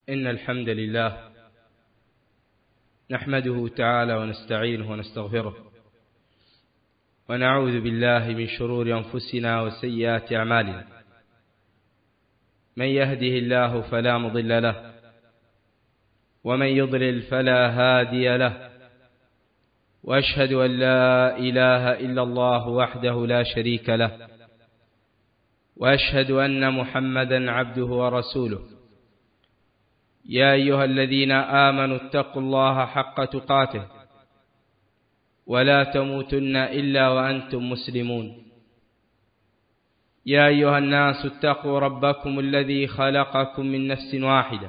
إن الحمد لله نحمده تعالى ونستعينه ونستغفره ونعوذ بالله من شرور أنفسنا وسيئات أعمالنا. من يهده الله فلا مضل له ومن يضلل فلا هادي له، وأشهد أن لا إله إلا الله وحده لا شريك له، وأشهد أن محمدا عبده ورسوله. يا أيها الذين آمنوا اتقوا الله حق تقاته ولا تموتن إلا وأنتم مسلمون. يا أيها الناس اتقوا ربكم الذي خلقكم من نفس واحدة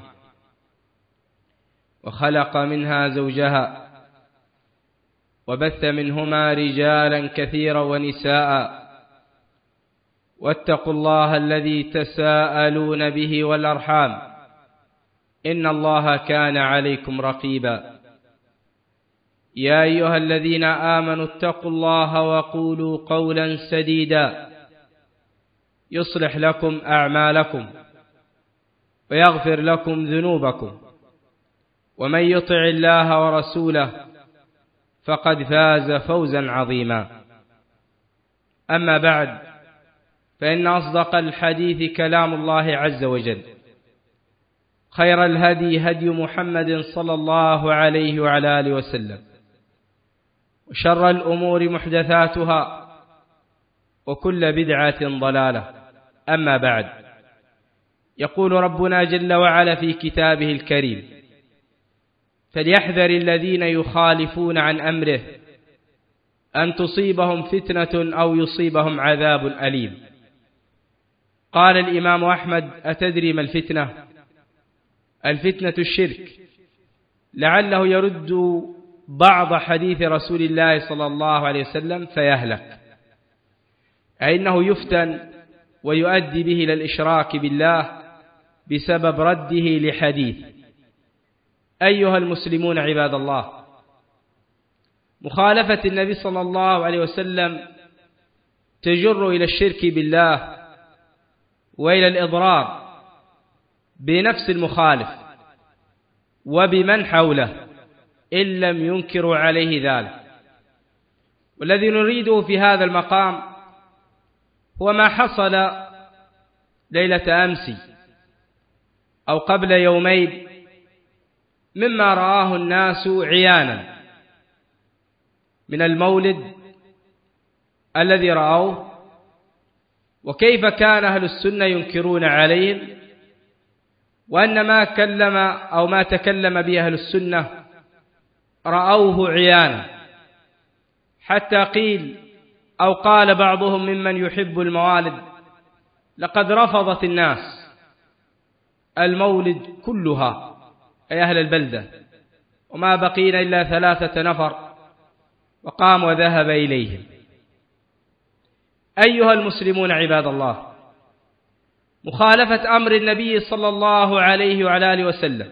وخلق منها زوجها وبث منهما رجالا كثيرا ونساء، واتقوا الله الذي تساءلون به والأرحام إن الله كان عليكم رقيبا. يا أيها الذين آمنوا اتقوا الله وقولوا قولا سديدا يصلح لكم أعمالكم ويغفر لكم ذنوبكم، ومن يطع الله ورسوله فقد فاز فوزا عظيما. أما بعد، فإن أصدق الحديث كلام الله عز وجل، خير الهدي هدي محمد صلى الله عليه وعلى آله وسلم، وشر الأمور محدثاتها وكل بدعة ضلالة. أما بعد، يقول ربنا جل وعلا في كتابه الكريم: فليحذر الذين يخالفون عن أمره أن تصيبهم فتنة أو يصيبهم عذاب أليم. قال الإمام أحمد: أتدري ما الفتنة؟ الفتنة الشرك. لعله يرد بعض حديث رسول الله صلى الله عليه وسلم فيهلك، أي أنه يفتن ويؤدي به إلى الإشراك بالله بسبب رده لحديث. أيها المسلمون عباد الله، مخالفة النبي صلى الله عليه وسلم تجر إلى الشرك بالله وإلى الإضرار بنفس المخالف وبمن حوله إن لم ينكروا عليه ذلك. والذي نريده في هذا المقام هو ما حصل ليلة أمس أو قبل يومين مما رآه الناس عيانا من المولد الذي رأوه، وكيف كان أهل السنة ينكرون عليهم، وأن ما تكلم به أهل السنة رأوه عيانا، حتى قيل أو قال بعضهم ممن يحب الموالد: لقد رفضت الناس المولد كلها، أي أهل البلدة، وما بقينا إلا 3 نفر، وقام وذهب إليهم. أيها المسلمون عباد الله، مخالفة أمر النبي صلى الله عليه وعلى آله وسلم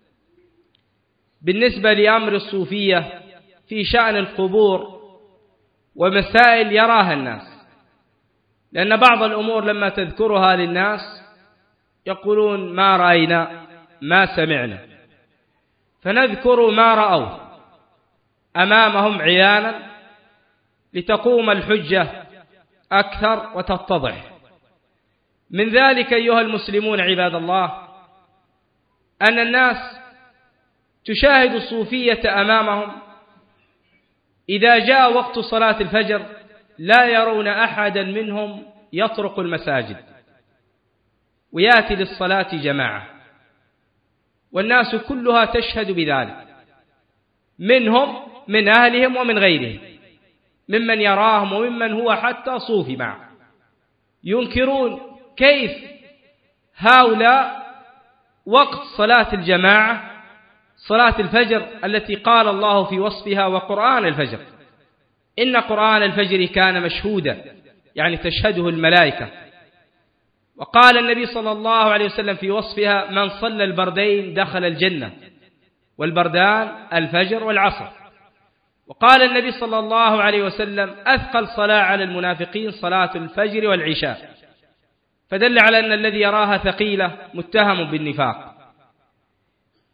بالنسبة لأمر الصوفية في شأن القبور ومسائل يراها الناس، لأن بعض الأمور لما تذكرها للناس يقولون ما رأينا ما سمعنا، فنذكر ما رأوا أمامهم عيانا لتقوم الحجة أكثر وتتضح. من ذلك أيها المسلمون عباد الله أن الناس تشاهد الصوفية أمامهم إذا جاء وقت صلاة الفجر لا يرون أحدا منهم يطرق المساجد ويأتي للصلاة جماعة، والناس كلها تشهد بذلك، منهم من أهلهم ومن غيرهم، ممن يراهم وممن هو حتى صوفي معه، ينكرون كيف هؤلاء وقت صلاة الجماعة صلاة الفجر التي قال الله في وصفها: وقرآن الفجر إن قرآن الفجر كان مشهودا، يعني تشهده الملائكة. وقال النبي صلى الله عليه وسلم في وصفها: من صلى البردين دخل الجنة، والبردان الفجر والعصر. وقال النبي صلى الله عليه وسلم: أثقل صلاة على المنافقين صلاة الفجر والعشاء، فدل على أن الذي يراها ثقيلة متهم بالنفاق.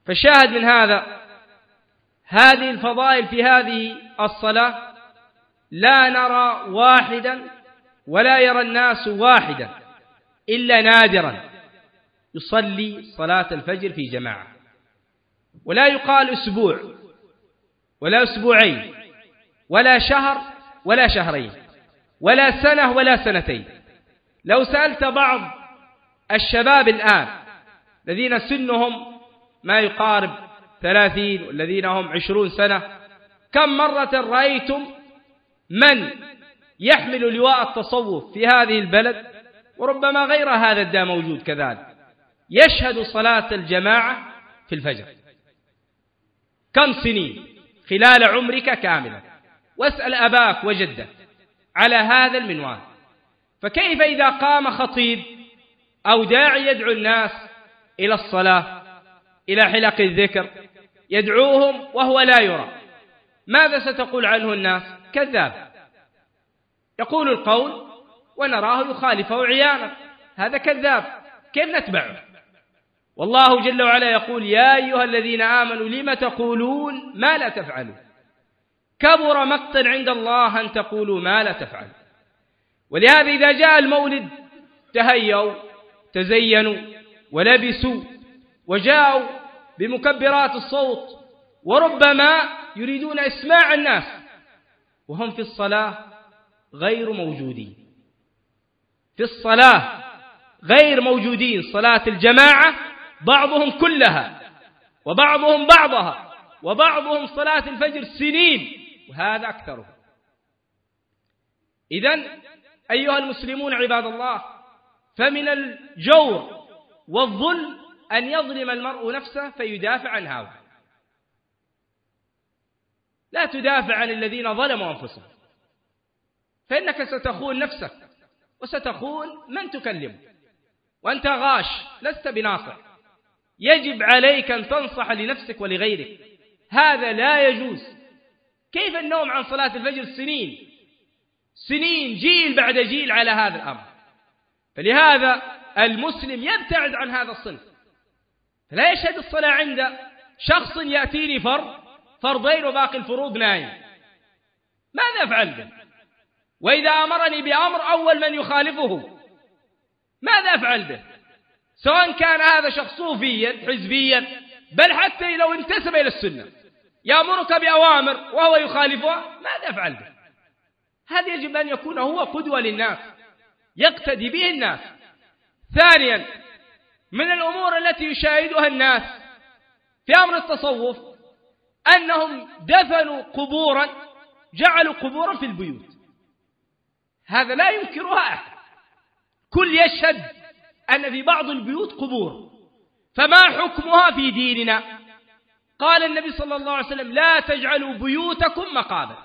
فالشاهد من هذه الفضائل في هذه الصلاة لا نرى واحدا ولا يرى الناس واحدا إلا نادرا يصلي صلاة الفجر في جماعة، ولا يقال أسبوع ولا أسبوعين ولا شهر ولا شهرين ولا سنة ولا سنتين. لو سألت بعض الشباب الآن الذين سنهم ما يقارب 30 والذين هم 20 سنة، كم مرة رأيتم من يحمل لواء التصوف في هذه البلد، وربما غير هذا الدا موجود كذلك، يشهد صلاة الجماعة في الفجر؟ كم سنين خلال عمرك كاملا؟ واسأل أباك وجدك على هذا المنوال. فكيف إذا قام خطيب أو داعي يدعو الناس إلى الصلاة، إلى حلق الذكر، يدعوهم وهو لا يرى، ماذا ستقول عنه الناس؟ كذاب، يقول القول ونراه يخالفه عيانا، هذا كذاب، كيف نتبعه؟ والله جل وعلا يقول: يا أيها الذين آمنوا لم تقولون ما لا تفعلون، كبر مقتا عند الله أن تقولوا ما لا تفعلون. ولهذا إذا جاء المولد تهيأوا تزينوا ولبسوا وجاءوا بمكبرات الصوت، وربما يريدون إسماع الناس وهم في الصلاة غير موجودين، في الصلاة غير موجودين. صلاة الجماعة بعضهم كلها وبعضهم بعضها وبعضهم صلاة الفجر سنين، وهذا أكثره. إذن أيها المسلمون عباد الله، فمن الجور والظلم أن يظلم المرء نفسه فيدافع عن هؤلاء. لا تدافع عن الذين ظلموا أنفسهم، فإنك ستخون نفسك وستخون من تكلمه، وأنت غاش لست بناصح. يجب عليك أن تنصح لنفسك ولغيرك، هذا لا يجوز. كيف النوم عن صلاة الفجر سنين جيل بعد جيل على هذا الأمر؟ فلهذا المسلم يبتعد عن هذا الصنف، فلا يشهد الصلاة عند شخص يأتيني فرضين وباقي الفروض نايم، ماذا أفعل به؟ وإذا أمرني بأمر أول من يخالفه ماذا أفعل به؟ سواء كان هذا شخص صوفيا حزبيا، بل حتى لو انتسب إلى السنة يأمرك بأوامر وهو يخالفها، ماذا أفعل به؟ هذا يجب أن يكون هو قدوة للناس يقتدي به الناس. ثانيا، من الأمور التي يشاهدها الناس في أمر التصوف أنهم دفنوا قبورا، جعلوا قبورا في البيوت، هذا لا ينكرها أحد، كل يشهد أن في بعض البيوت قبور. فما حكمها في ديننا؟ قال النبي صلى الله عليه وسلم: لا تجعلوا بيوتكم مقابر،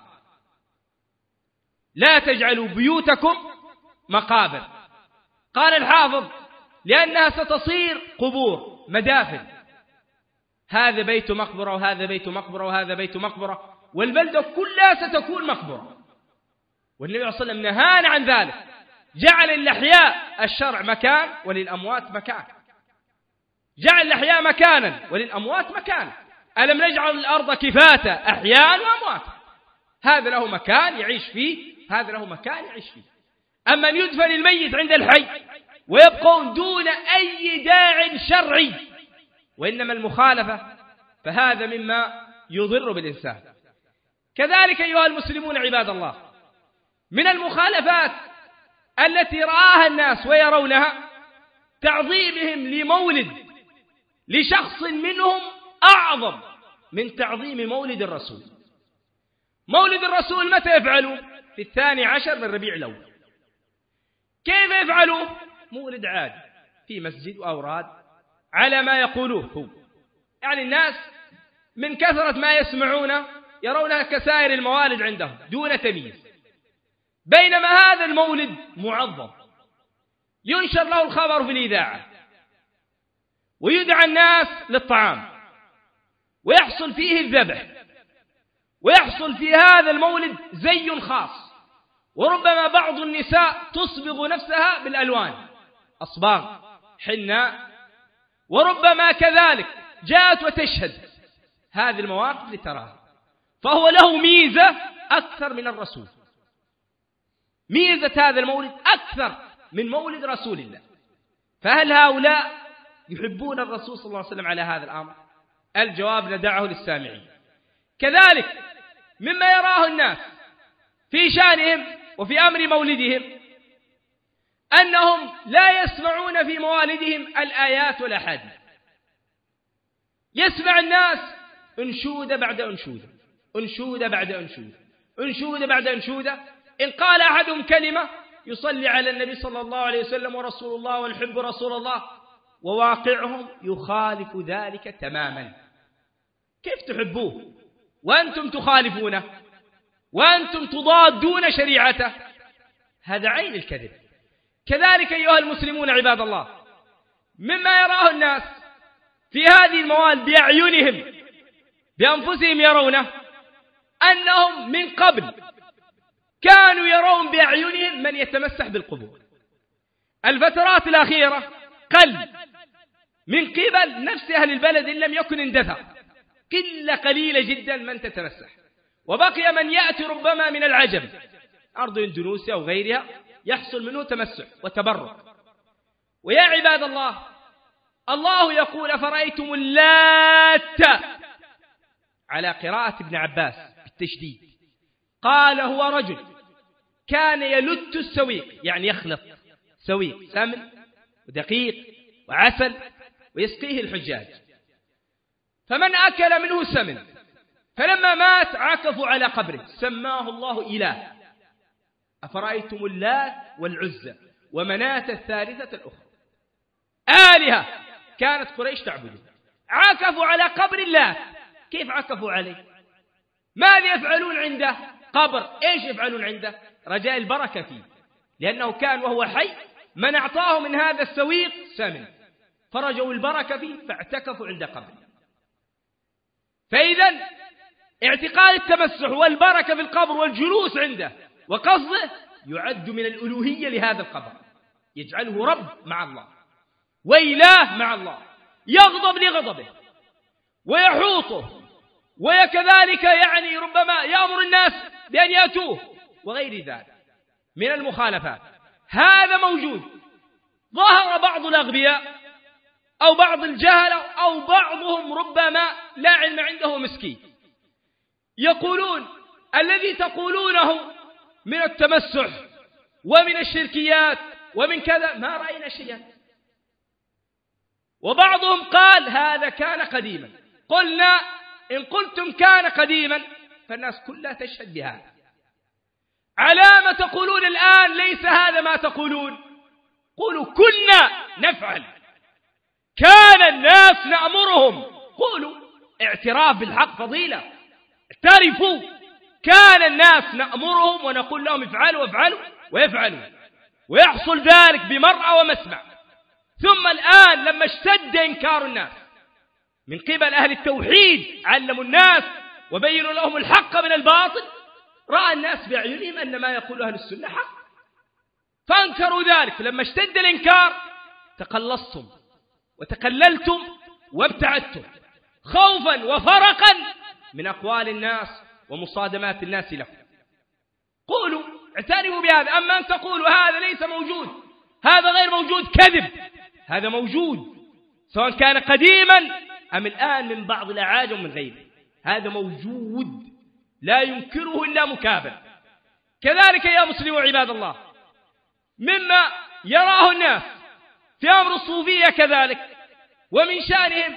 لا تجعلوا بيوتكم مقابر. قال الحافظ: لأنها ستصير قبور مدافن، هذا بيت مقبرة وهذا بيت مقبرة وهذا بيت مقبرة، والبلدة كلها ستكون مقبرة. والنبي صلى الله عليه وسلم نهانا عن ذلك، جعل الأحياء الشرع مكان وللأموات مكان، جعل الأحياء مكانا وللأموات مكان. ألم نجعل الأرض كفاتا أحياء وأموات؟ هذا له مكان يعيش فيه، هذا له مكان يعيش فيه. أما أن يدفن الميت عند الحي ويبقون دون أي داع شرعي وإنما المخالفة، فهذا مما يضر بالإنسان. كذلك أيها المسلمون عباد الله، من المخالفات التي رآها الناس ويرونها تعظيمهم لمولد لشخص منهم أعظم من تعظيم مولد الرسول. مولد الرسول متى يفعلوا؟ في 12 من ربيع الأول. كيف يفعلوا؟ مولد عادي في مسجد وأوراد على ما يقولوه هو، يعني الناس من كثرة ما يسمعون يرونها كسائر الموالد عندهم دون تمييز، بينما هذا المولد معظم، ينشر له الخبر في الإذاعة ويدعى الناس للطعام ويحصل فيه الذبح، ويحصل في هذا المولد زي خاص، وربما بعض النساء تصبغ نفسها بالألوان، أصباغ حناء، وربما كذلك جاءت وتشهد هذه المواقف لتراها، فهو له ميزة أكثر من الرسول. ميزة هذا المولد أكثر من مولد رسول الله. فهل هؤلاء يحبون الرسول صلى الله عليه وسلم على هذا الأمر؟ الجواب ندعه للسامعين. كذلك مما يراه الناس في شأنهم وفي أمر مولدهم أنهم لا يسمعون في موالدهم الآيات والأحاديث. يسمع الناس أنشودة بعد أنشودة، أنشودة بعد أنشودة، أنشودة بعد أنشودة. إن قال أحدهم كلمة يصلي على النبي صلى الله عليه وسلم ورسول الله ونحب رسول الله، وواقعهم يخالف ذلك تماما. كيف تحبوه وأنتم تخالفونه وأنتم تضادون شريعته؟ هذا عين الكذب. كذلك أيها المسلمون عباد الله، مما يراه الناس في هذه الموالد بأعينهم بأنفسهم يرونه أنهم من قبل كانوا يرون بأعينهم من يتمسح بالقبور. الفترات الأخيرة قل من قبل نفس أهل البلد إن لم يكن اندثر، قلة قليلة جدا من تتمسح، وبقي من يأتي ربما من العجم أرض إندونيسيا وغيرها يحصل منه تمسح وتبرك. ويا عباد الله، الله يقول أفرأيتم اللات على قراءة ابن عباس بالتشديد، قال هو رجل كان يلت السويق، يعني يخلط سويق سمن ودقيق وعسل ويسقيه الحجاج، فمن أكل منه سمن فلما مات عكفوا على قبره سماه الله إله. أفرأيتم اللات والعزى ومناة الثالثة الأخرى، آلهة كانت قريش تعبدها، عكفوا على قبر الله. كيف عكفوا عليه؟ ماذا يفعلون عنده؟ قبر إيش يفعلون عنده؟ رجاء البركة فيه، لأنه كان وهو حي من أعطاه من هذا السويق سمن فرجوا البركة فيه فاعتكفوا عند قبره. فإذا اعتقاد التمسح والبركة في القبر والجلوس عنده وقصده يعد من الألوهية لهذا القبر، يجعله رب مع الله وإله مع الله، يغضب لغضبه ويحوطه، وكذلك يعني ربما يأمر الناس بأن يأتوه وغير ذلك من المخالفات. هذا موجود. ظهر بعض الأغبياء أو بعض الجهلة أو بعضهم ربما لا علم عنده مسكين يقولون الذي تقولونه من التمسح ومن الشركيات ومن كذا ما رأينا شيئا. وبعضهم قال هذا كان قديما. قلنا إن قلتم كان قديما فالناس كلها تشهد بهذا، على ما تقولون الآن ليس هذا ما تقولون؟ قولوا كنا نفعل، كان الناس نأمرهم. قولوا اعتراف بالحق فضيلة، اعترفوا كان الناس نأمرهم ونقول لهم افعلوا وافعلوا ويفعلوا، ويحصل ذلك بمرأى ومسمع. ثم الآن لما اشتد إنكار الناس من قبل أهل التوحيد علموا الناس وبينوا لهم الحق من الباطل، رأى الناس بأعينهم أن ما يقول أهل السنة حق فأنكروا ذلك. لما اشتد الإنكار تقلصتم وتقللتم وابتعدتم خوفا وفرقا من أقوال الناس ومصادمات الناس لكم. قولوا اعترفوا بهذا. أما أن تقولوا هذا ليس موجود، هذا غير موجود، كذب. هذا موجود سواء كان قديما أم الآن من بعض الأعاجم من غيره، هذا موجود لا ينكره إلا مكابر. كذلك يا مسلمون عباد الله، مما يراه الناس في أمر الصوفية كذلك ومن شأنهم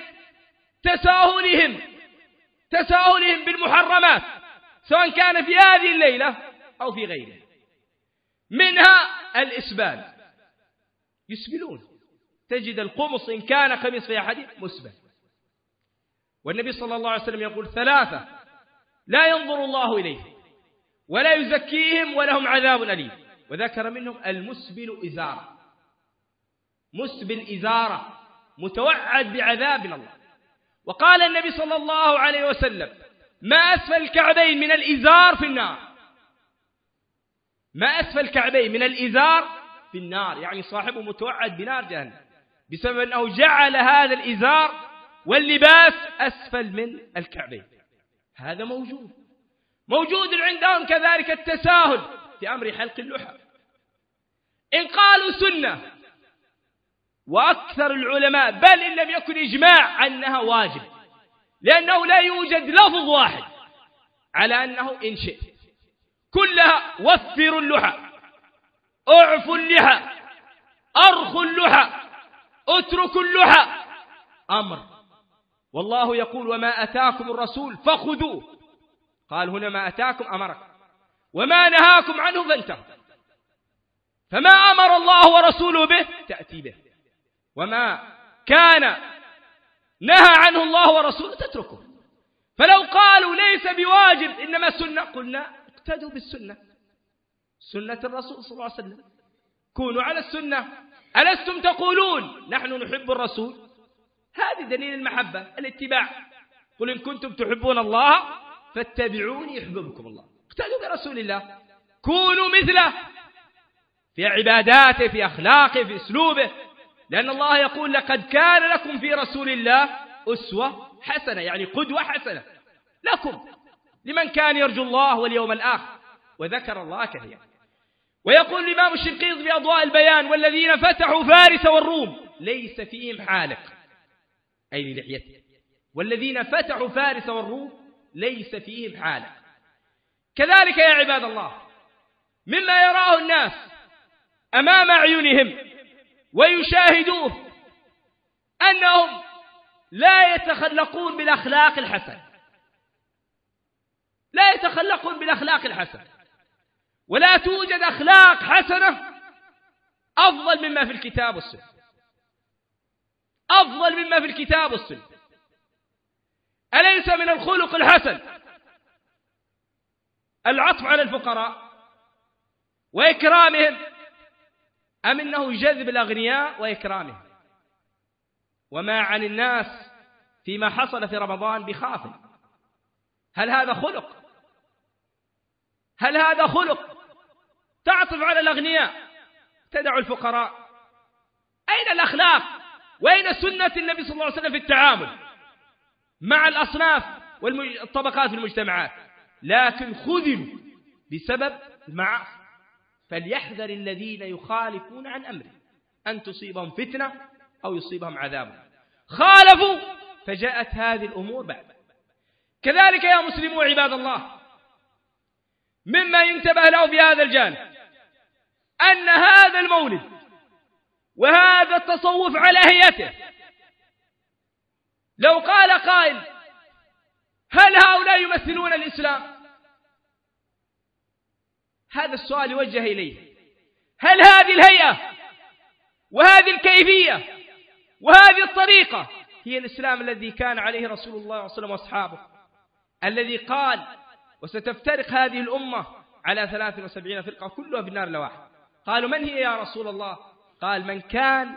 تساهلهم بالمحرمات سواء كان في هذه الليلة أو في غيرها. منها الإسبال، يسبلون، تجد القمص إن كان قميص في أحد مسبل. والنبي صلى الله عليه وسلم يقول ثلاثة لا ينظر الله إليهم ولا يزكيهم ولهم عذاب أليم، وذكر منهم المسبل إزارة، مسبل إزارة متوعد بعذاب من الله. وقال النبي صلى الله عليه وسلم ما أسفل الكعبين من الإزار في النار، ما أسفل الكعبين من الإزار في النار، يعني صاحبه متوعد بنار جهنم بسبب أنه جعل هذا الإزار واللباس أسفل من الكعبين. هذا موجود عندهم. كذلك التساهل في أمر حلق اللحى، إن قالوا سنة، وأكثر العلماء بل إن لم يكن إجماع أنها واجب، لأنه لا يوجد لفظ واحد على أنه إن شئت، كلها وفروا اللحى، اعفوا اللحى، أرخوا اللحى، اتركوا اللحى، أمر. والله يقول وما أتاكم الرسول فخذوه، قال هنا ما أتاكم أمرك، وما نهاكم عنه فانتهوا. فما أمر الله ورسوله به تأتي به، وما كان نهى عنه الله ورسوله تتركه. فلو قالوا ليس بواجب إنما سنة، قلنا اقتدوا بالسنة، سنة الرسول صلى الله عليه وسلم، كونوا على السنة. ألستم تقولون نحن نحب الرسول؟ هذه دليل المحبة، الاتباع. قل إن كنتم تحبون الله فاتبعوني يحببكم الله. اقتدوا برسول الله، كونوا مثله في عباداته، في أخلاقه، في أسلوبه، لأن الله يقول لقد كان لكم في رسول الله أسوة حسنة، يعني قدوة حسنة لكم لمن كان يرجو الله واليوم الآخر وذكر الله كثيرا. ويقول الإمام الشنقيطي في أضواء البيان والذين فتحوا فارس والروم ليس فيهم حالق، أي للحيته، والذين فتحوا فارس والروم ليس فيهم حالق. كذلك يا عباد الله مما يراه الناس أمام أعينهم ويشاهدوه أنهم لا يتخلقون بالأخلاق الحسنة، لا يتخلقون بالأخلاق الحسنة، ولا توجد أخلاق حسنة أفضل مما في الكتاب والسنة، أفضل مما في الكتاب والسنة. أليس من الخلق الحسن العطف على الفقراء وإكرامهم، أم إنه جذب الأغنياء وإكرامهم؟ وما عن الناس فيما حصل في رمضان بخاف. هل هذا خلق؟ هل هذا خلق؟ تعطف على الأغنياء تدع الفقراء. أين الأخلاق؟ وأين سنة النبي صلى الله عليه وسلم في التعامل مع الأصناف والطبقات في المجتمعات؟ لكن خذلوا بسبب المعاصي. فليحذر الذين يخالفون عن أمره أن تصيبهم فتنة أو يصيبهم عذاب. خالفوا فجاءت هذه الأمور بعد. كذلك يا مسلمون عباد الله مما ينتبه له في هذا الجانب أن هذا المولد وهذا التصوف على هيئته، لو قال قائل هل هؤلاء يمثلون الإسلام؟ هذا السؤال يوجه إليه. هل هذه الهيئة وهذه الكيفية وهذه الطريقة هي الإسلام الذي كان عليه رسول الله صلى الله عليه وسلم وأصحابه، الذي قال وستفترق هذه الأمة على 73 فرقة كلها في النار إلا واحد؟ قالوا من هي يا رسول الله؟ قال من كان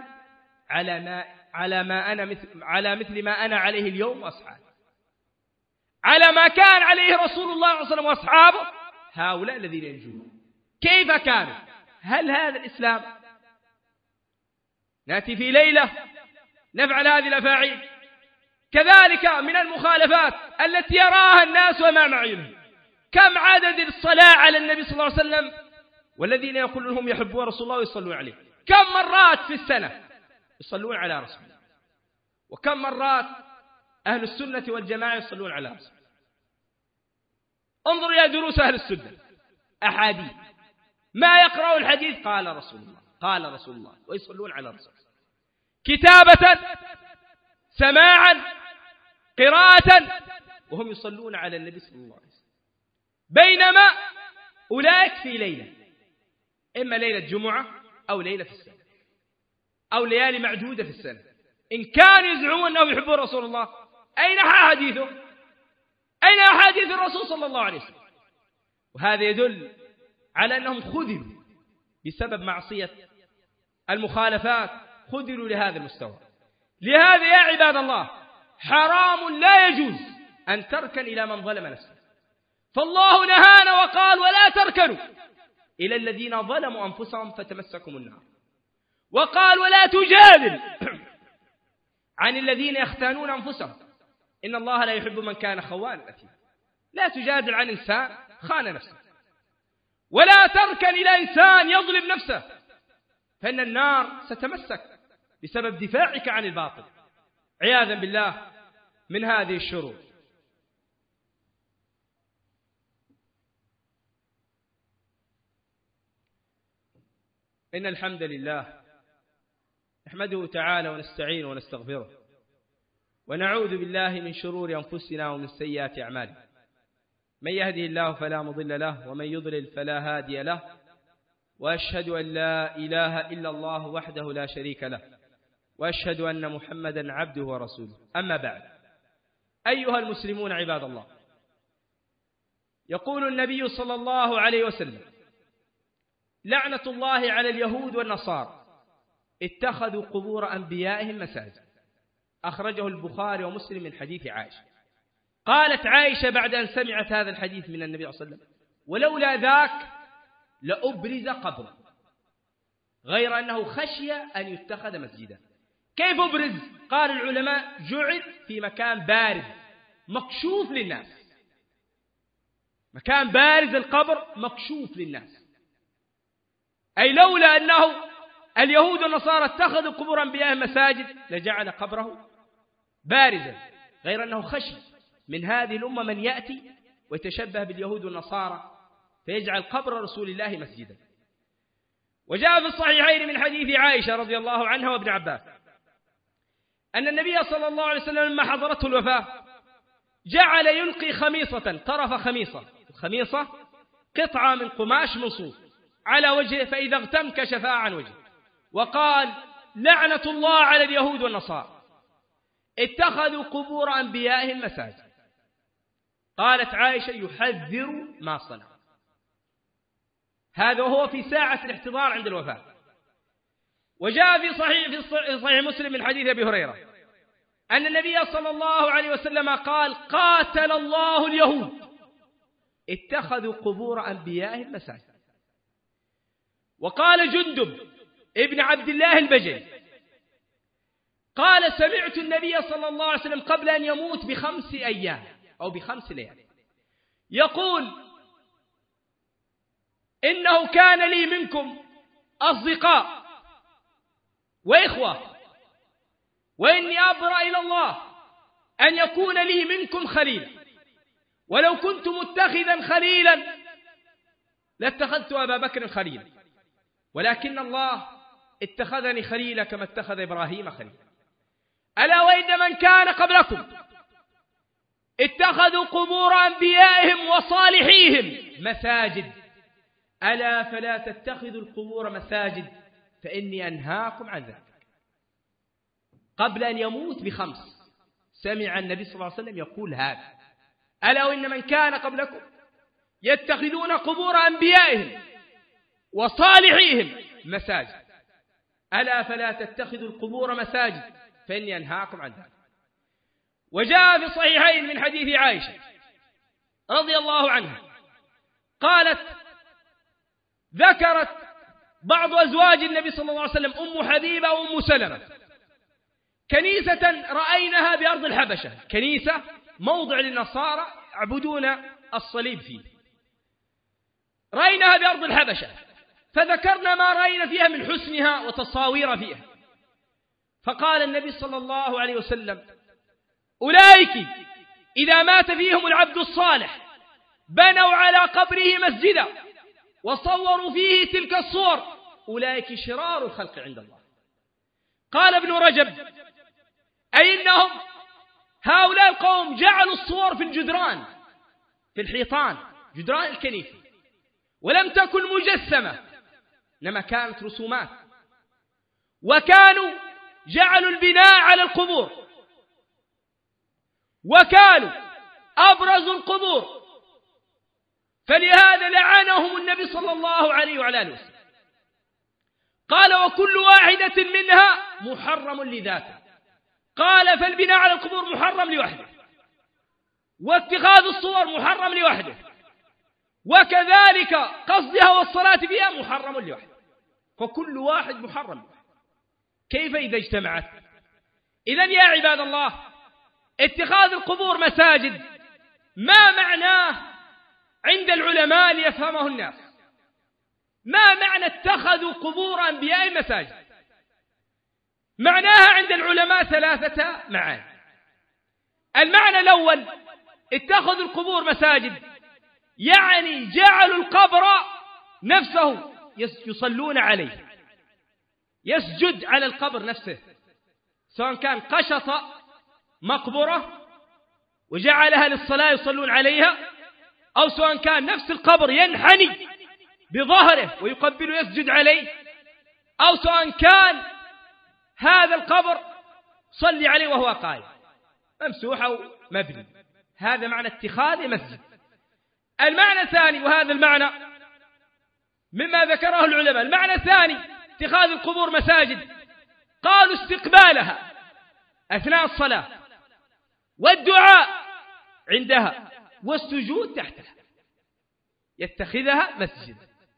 على مثل ما أنا عليه اليوم وأصحابي، على ما كان عليه رسول الله صلى الله عليه وسلم وأصحابه، هؤلاء الذين ينجون. كيف كانوا؟ هل هذا الإسلام؟ نأتي في ليلة نفعل هذه الأفاعيل. كذلك من المخالفات التي يراها الناس أمام أعينهم، كم عدد الصلاة على النبي صلى الله عليه وسلم والذين يقولون هم يحبون رسول الله ويصلون عليه؟ كم مرات في السنة يصلون على رسول الله؟ وكم مرات أهل السنة والجماعة يصلون على رسول الله؟ انظر إلى دروس أهل السنة، أحاديث، ما يقرأ الحديث قال رسول الله قال رسول الله، ويصلون على رسول الله كتابة سماعا قراءة، وهم يصلون على النبي صلى الله عليه وسلم. بينما أولئك في ليلة، إما ليلة جمعة أو ليلة في السنة أو ليالي معدودة في السنة، إن كانوا يزعمون أنهم يحبون رسول الله، أين أحاديثه؟ أين أحاديث الرسول صلى الله عليه وسلم؟ وهذا يدل على أنهم خذلوا بسبب معصية المخالفات، خذلوا لهذا المستوى. لهذا يا عباد الله حرام لا يجوز أن تركن إلى من ظلم نفسه، فالله نهانا وقال ولا تركنوا إلى الذين ظلموا أنفسهم فتمسكم النار، وقال ولا تجادل عن الذين يختانون أنفسهم، إن الله لا يحب من كان خوانا أثيما. لا تجادل عن إنسان خان نفسه، ولا تركن إلى إنسان يظلم نفسه، فإن النار ستمسك بسبب دفاعك عن الباطل عياذا بالله من هذه الشرور. إن الحمد لله نحمده تعالى ونستعينه ونستغفره، ونعوذ بالله من شرور أنفسنا ومن سيئات أعمالنا. من يهده الله فلا مضل له، ومن يضلل فلا هادي له، وأشهد أن لا إله إلا الله وحده لا شريك له، وأشهد أن محمدا عبده ورسوله. أما بعد، أيها المسلمون عباد الله، يقول النبي صلى الله عليه وسلم: لعنة الله على اليهود والنصارى اتخذوا قبور أنبيائهم مساجد. أخرجه البخاري ومسلم من حديث عائشة. قالت عائشة بعد أن سمعت هذا الحديث من النبي صلى الله عليه وسلم: ولولا ذاك لأبرز قبره، غير أنه خشي أن يتخذ مسجدا. كيف أبرز؟ قال العلماء: جعل في مكان بارز مكشوف للناس، مكان بارز القبر مكشوف للناس، أي لولا أنه اليهود والنصارى اتخذوا قبور أنبيائهم مساجد لجعل قبره بارزا، غير أنه خشي من هذه الأمة من يأتي ويتشبه باليهود والنصارى فيجعل قبر رسول الله مسجدا. وجاء في الصحيحين من حديث عائشة رضي الله عنها وابن عباس أن النبي صلى الله عليه وسلم لما حضرته الوفاة جعل يلقي خميصة، طرف خميصة قطعة من قماش منصوف على وجهه، فإذا اغتم كشفها عن وجهه، وقال: لعنة الله على اليهود والنصارى اتخذوا قبور أنبيائهم مساجد. قالت عائشة: يحذر ما صنع. هذا وهو في ساعة الاحتضار عند الوفاة. وجاء في صحيح مسلم من حديث أبي هريرة أن النبي صلى الله عليه وسلم قال: قاتل الله اليهود اتخذوا قبور أنبيائهم مساجد. وقال جندب ابن عبد الله البجلي قال: سمعت النبي صلى الله عليه وسلم قبل أن يموت ب5 أيام أو ب5 ليال يقول: إنه كان لي منكم أصدقاء وإخوة، وإني أبرأ إلى الله أن يكون لي منكم خليلا، ولو كنت متخذا خليلا لاتخذت أبا بكر خليلا، ولكن الله اتخذني خليلا كما اتخذ إبراهيم خليلا. ألا وإن من كان قبلكم اتخذوا قبور أنبيائهم وصالحيهم مساجد، ألا فلا تتخذوا القبور مساجد فإني أنهاكم عن ذلك. قبل أن يموت ب5 سمع النبي صلى الله عليه وسلم يقول هذا: ألا وإن من كان قبلكم يتخذون قبور أنبيائهم وصالحيهم مساجد، ألا فلا تتخذوا القبور مساجد فإني أنهاكم عن ذلك. وجاء في الصحيحين من حديث عائشة رضي الله عنها قالت: ذكرت بعض أزواج النبي صلى الله عليه وسلم أم حبيبة وأم سلمة كنيسة رأيناها بأرض الحبشة، كنيسة موضع للنصارى يعبدون الصليب فيه، رأيناها بأرض الحبشة، فذكرنا ما رأينا فيها من حسنها وتصاوير فيها. فقال النبي صلى الله عليه وسلم: أولئك إذا مات فيهم العبد الصالح بنوا على قبره مسجدا وصوروا فيه تلك الصور، أولئك شرار الخلق عند الله. قال ابن رجب: أي إنهم هؤلاء القوم جعلوا الصور في الجدران، في الحيطان، جدران الكنيسة، ولم تكن مجسمة، إنما كانت رسومات. وكانوا جعلوا البناء على القبور، وكانوا أبرزوا القبور، فلهذا لعنهم النبي صلى الله عليه وعلى آله وسلم. قال: وكل واحدة منها محرم لذاته. قال: فالبناء على القبور محرم لوحده، واتخاذ الصور محرم لوحده، وكذلك قصدها والصلاة فيها محرم لوحده، فكل واحد محرم. كيف إذا اجتمعت؟ إذن يا عباد الله، اتخاذ القبور مساجد ما معناه عند العلماء ليفهمه الناس؟ ما معنى اتخذوا قبور أنبياء مساجد؟ معناها عند العلماء 3 معاني. المعنى الأول: اتخذوا القبور مساجد يعني جعلوا القبر نفسه يصلون عليه، يسجد على القبر نفسه، سواء كان قشط مقبرة وجعلها للصلاة يصلون عليها، أو سواء كان نفس القبر ينحني بظهره ويقبل يسجد عليه، أو سواء كان هذا القبر صلي عليه وهو قائم ممسوح أو مبني. هذا معنى اتخاذ مسجد. المعنى الثاني، وهذا المعنى مما ذكره العلماء، المعنى الثاني اتخاذ القبور مساجد، قالوا استقبالها أثناء الصلاة والدعاء عندها والسجود تحتها، يتخذها مسجد،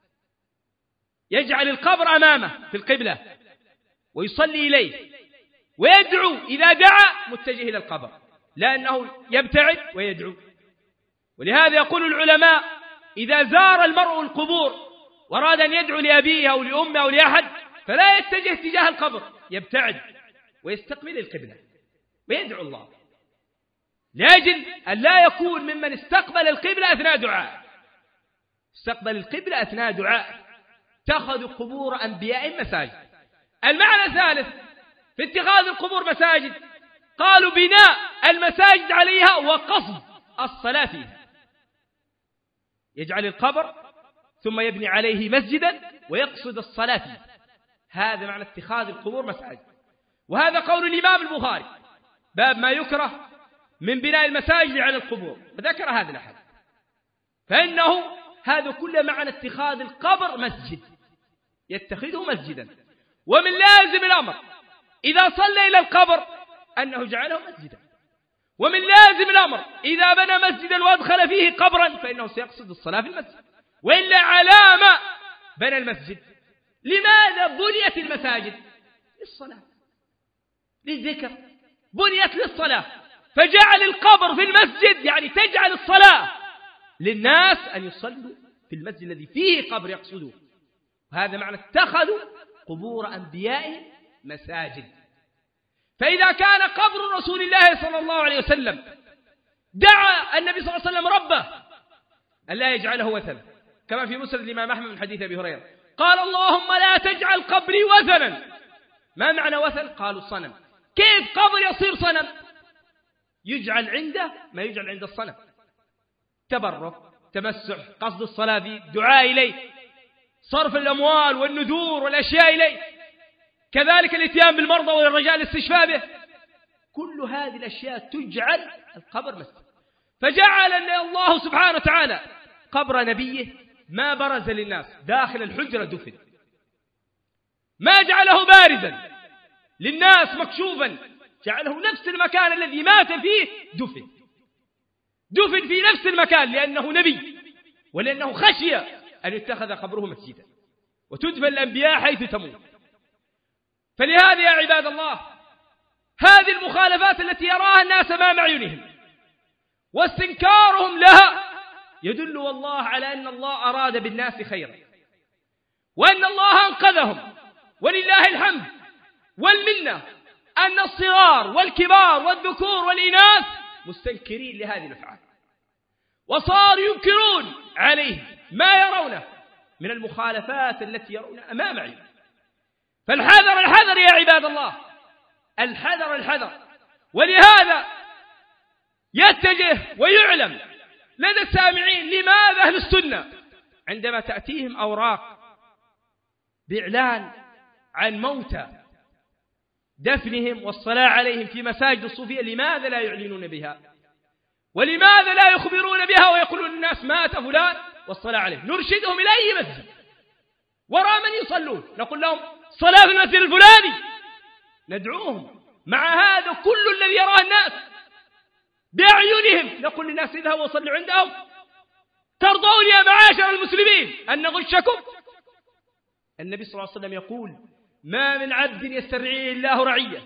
يجعل القبر أمامه في القبلة ويصلي إليه ويدعو إذا دعا متجه إلى القبر، لأنه يبتعد ويدعو. ولهذا يقول العلماء: إذا زار المرء القبور وأراد أن يدعو لأبيه أو لأمه أو لأحد فلا يتجه تجاه القبر، يبتعد ويستقبل القبلة ويدعو الله، لأجل أن لا يكون ممن استقبل القبلة أثناء دعاء. استقبل القبلة أثناء دعاء، اتخذوا قبور أنبياء مساجد. المعنى الثالث في اتخاذ القبور مساجد، قالوا بناء المساجد عليها وقصد الصلاة فيها، يجعل القبر ثم يبني عليه مسجدا ويقصد الصلاة فيه. هذا معنى اتخاذ القبور مساجد. وهذا قول الإمام البخاري، باب ما يكره من بناء المساجد على القبور، وذكر هذا الأحد. فإنه هذا كل معنى اتخاذ القبر مسجد، يتخذه مسجدا. ومن لازم الأمر إذا صلى إلى القبر أنه جعله مسجدا، ومن لازم الأمر إذا بنى مسجدا وأدخل فيه قبرا فإنه سيقصد الصلاة في المسجد، وإلا على ما بنى المسجد. لماذا بنيت المساجد؟ للصلاة، للذكر، بنيت للصلاة، فجعل القبر في المسجد يعني تجعل الصلاة للناس أن يصلوا في المسجد الذي فيه قبر يقصدوه. هذا معنى اتخذوا قبور أنبيائهم مساجد. فإذا كان قبر رسول الله صلى الله عليه وسلم دعا النبي صلى الله عليه وسلم ربه أن لا يجعله وثنا، كما في مسند الإمام أحمد من حديث أبي هريرة قال: اللهم لا تجعل قبري وثنا. ما معنى وثن؟ قالوا صنم. كيف قبر يصير صنم؟ يجعل عنده ما يجعل عند الصنم، تبرك، تمسح، قصد الصلاة فيه، دعاء إليه، صرف الأموال والنذور والأشياء إليه، كذلك الاتيان بالمرضى والرجاء الاستشفاء به. كل هذه الأشياء تجعل القبر مسجد. فجعل الله سبحانه وتعالى قبر نبيه ما برز للناس، داخل الحجرة دفن، ما جعله بارزا للناس مكشوفا، جعله نفس المكان الذي مات فيه دفن في نفس المكان، لأنه نبي ولأنه خشي أن يتخذ قبره مسجدا، وتدفن الأنبياء حيث تموت. فلهذا يا عباد الله، هذه المخالفات التي يراها الناس أمام أعينهم واستنكارهم لها يدل والله على أن الله أراد بالناس خيرا، وأن الله أنقذهم، ولله الحمد والمنة أن الصغار والكبار والذكور والإناث مستنكرين لهذه الأفعال، وصاروا ينكرون عليه ما يرونه من المخالفات التي يرون أمام عينهم. فالحذر الحذر يا عباد الله، الحذر الحذر. ولهذا يتجه ويعلم لدى السامعين لماذا أهل السنة عندما تأتيهم أوراق بإعلان عن موتى دفنهم والصلاة عليهم في مساجد الصوفية، لماذا لا يعلنون بها؟ ولماذا لا يخبرون بها ويقولون الناس مات فلان والصلاة عليه؟ نرشدهم إلى أي مسجد وراء من يصلون، نقول لهم صلاة في المسجد الفلاني، ندعوهم. مع هذا كل الذي يراه الناس بأعينهم نقول للناس اذهبوا وصلوا عندهم. ترضون يا معاشر المسلمين أن نغشكم؟ النبي صلى الله عليه وسلم يقول: ما من عبد يسترعيه الله رعية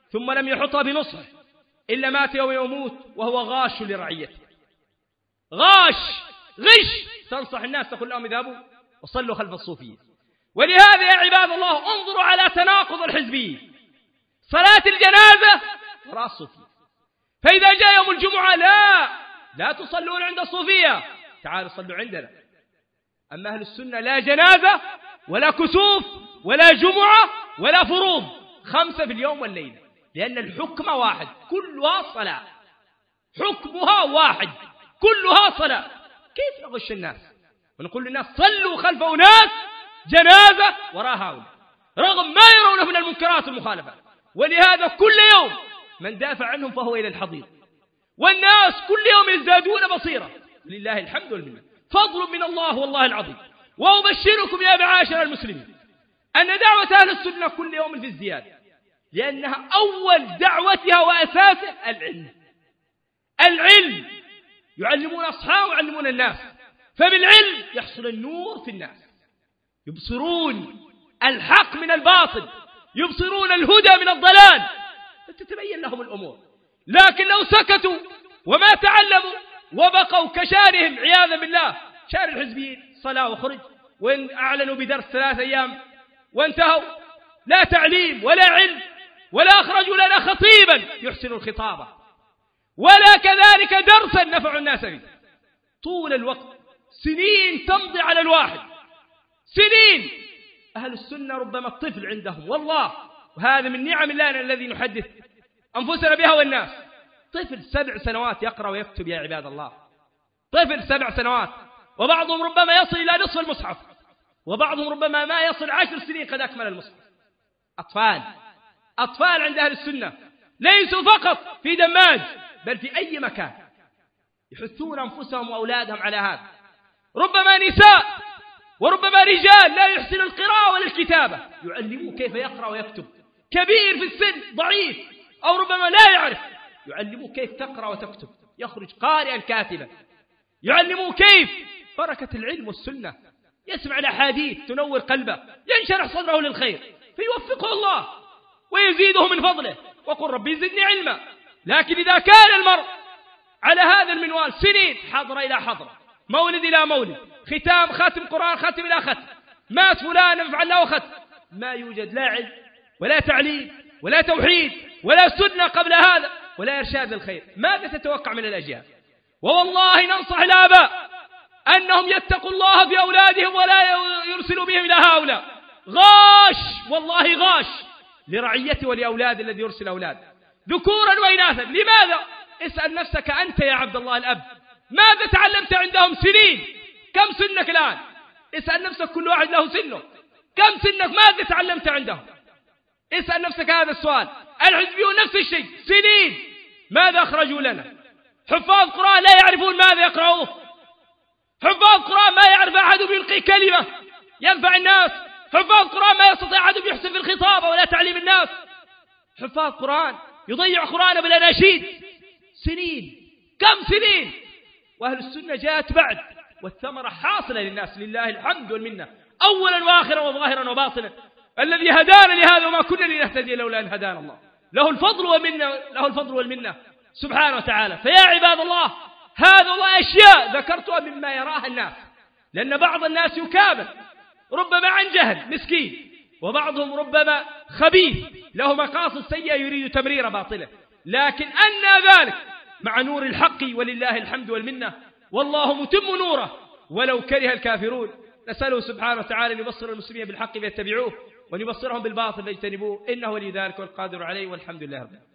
ثم لم يحطها بنصح إلا مات يوم يموت وهو غاش لرعيته. غش تنصح الناس تقول لهم اذهبوا وصلوا خلف الصوفية. ولهذا يا عباد الله انظروا على تناقض الحزبية، صلاة الجنازة وراء الصوفية، فإذا جاء يوم الجمعة لا تصلون عند الصوفية، تعالوا صلوا عندنا. أما أهل السنة لا جنازة ولا كسوف ولا جمعة ولا فروض، 5 في اليوم والليلة، لأن الحكم واحد كلها صلاة، حكمها واحد كلها صلاة. كيف نغش الناس ونقول للناس صلوا خلف أناس جنازة وراء هؤلاء رغم ما يرونه من المنكرات والمخالفات؟ ولهذا كل يوم من دافع عنهم فهو إلى الحضيض، والناس كل يوم يزدادون بصيرة، لله الحمد والمنة، فضل من الله والله العظيم. وأبشركم يا معاشر المسلمين أن دعوة أهل السنة كل يوم في الزيادة، لأنها أول دعوتها وأساسها العلم، يعلمون أصحاب ويعلمون الناس، فبالعلم يحصل النور في الناس، يبصرون الحق من الباطل، يبصرون الهدى من الضلال، فتتبين لهم الأمور. لكن لو سكتوا وما تعلموا وبقوا كشانهم عياذا بالله، شان الحزبيين صلاة وخرج، وإن أعلنوا بدرس 3 أيام وانتهوا، لا تعليم ولا علم، ولا أخرجوا لنا خطيبا يحسن الخطابة، ولا كذلك درسا نفع الناس به. طول الوقت سنين تمضي على الواحد، سنين. أهل السنة ربما الطفل عندهم والله، وهذا من نعم الله الذي نحدث أنفسنا بها والناس، طفل 7 سنوات يقرأ ويكتب يا عباد الله، طفل 7 سنوات، وبعضهم ربما يصل إلى نصف المصحف، وبعضهم ربما ما يصل 10 سنين قد أكمل المصحف. أطفال عند أهل السنة ليسوا فقط في دماج بل في أي مكان، يحثون أنفسهم وأولادهم على هذا. ربما نساء وربما رجال لا يحسن القراءة ولا الكتابة، يعلموه كيف يقرأ ويكتب، كبير في السن ضعيف أو ربما لا يعرف، يعلموه كيف تقرأ وتكتب، يخرج قارئا كاتبا، يعلموه كيف بركة العلم والسنة، يسمع الأحاديث تنور قلبه، ينشرح صدره للخير، فيوفقه الله ويزيده من فضله، وقل ربي زدني علما. لكن إذا كان المرء على هذا المنوال سنين، حضر إلى حضر، مولد إلى مولد، ختم قرآن، ختم إلى ختم، مات فلان نفعل له ختم، ما يوجد لا علم ولا تعليم ولا توحيد ولا سنة قبل هذا ولا إرشاد للخير، ماذا تتوقع من الأجيال؟ ووالله ننصح الآباء أنهم يتقوا الله في أولادهم ولا يرسلوا بهم إلى هؤلاء. غاش والله غاش لرعيته ولأولاد الذي يرسل أولاد ذكورا وإناثا. لماذا؟ اسأل نفسك أنت يا عبد الله الأب، ماذا تعلمت عندهم سنين؟ كم سنك الآن؟ اسأل نفسك، كل واحد له سنه، كم سنك؟ ماذا تعلمت عندهم؟ اسأل نفسك هذا السؤال. الحزبيون نفس الشيء، سنين، ماذا أخرجوا لنا؟ حفاظ قرآن لا يعرفون ماذا يقرؤوه، حفاظ قرآن ما يعرف أحد يلقي كلمة ينفع الناس، حفاظ قرآن ما يستطيع أحد يحسن في الخطابة ولا تعليم الناس، حفاظ قرآن يضيع قرآن بالأناشيد. سنين، كم سنين؟ وأهل السنة جاءت بعد، والثمرة حاصلة للناس لله الحمد والمنة، أولا وآخرا وظاهرا وباطنا. الذي هدانا لهذا وما كنا لنهتدي لولا أن هدانا الله، له الفضل والمنة سبحانه وتعالى. فيا عباد الله، هذا الله أشياء ذكرتها مما يراها الناس، لأن بعض الناس يكابر ربما عن جهل مسكين، وبعضهم ربما خبيث له مقاصد سيئة يريد تمرير باطله، لكن أن ذلك مع نور الحق ولله الحمد والمنة، والله متم نوره ولو كره الكافرون. نسأله سبحانه وتعالى أن يبصر المسلمين بالحق فيتبعوه، وأن يبصرهم بالباطل فيجتنبوه، إنه ولي ذلك والقادر عليه، والحمد لله رب العالمين.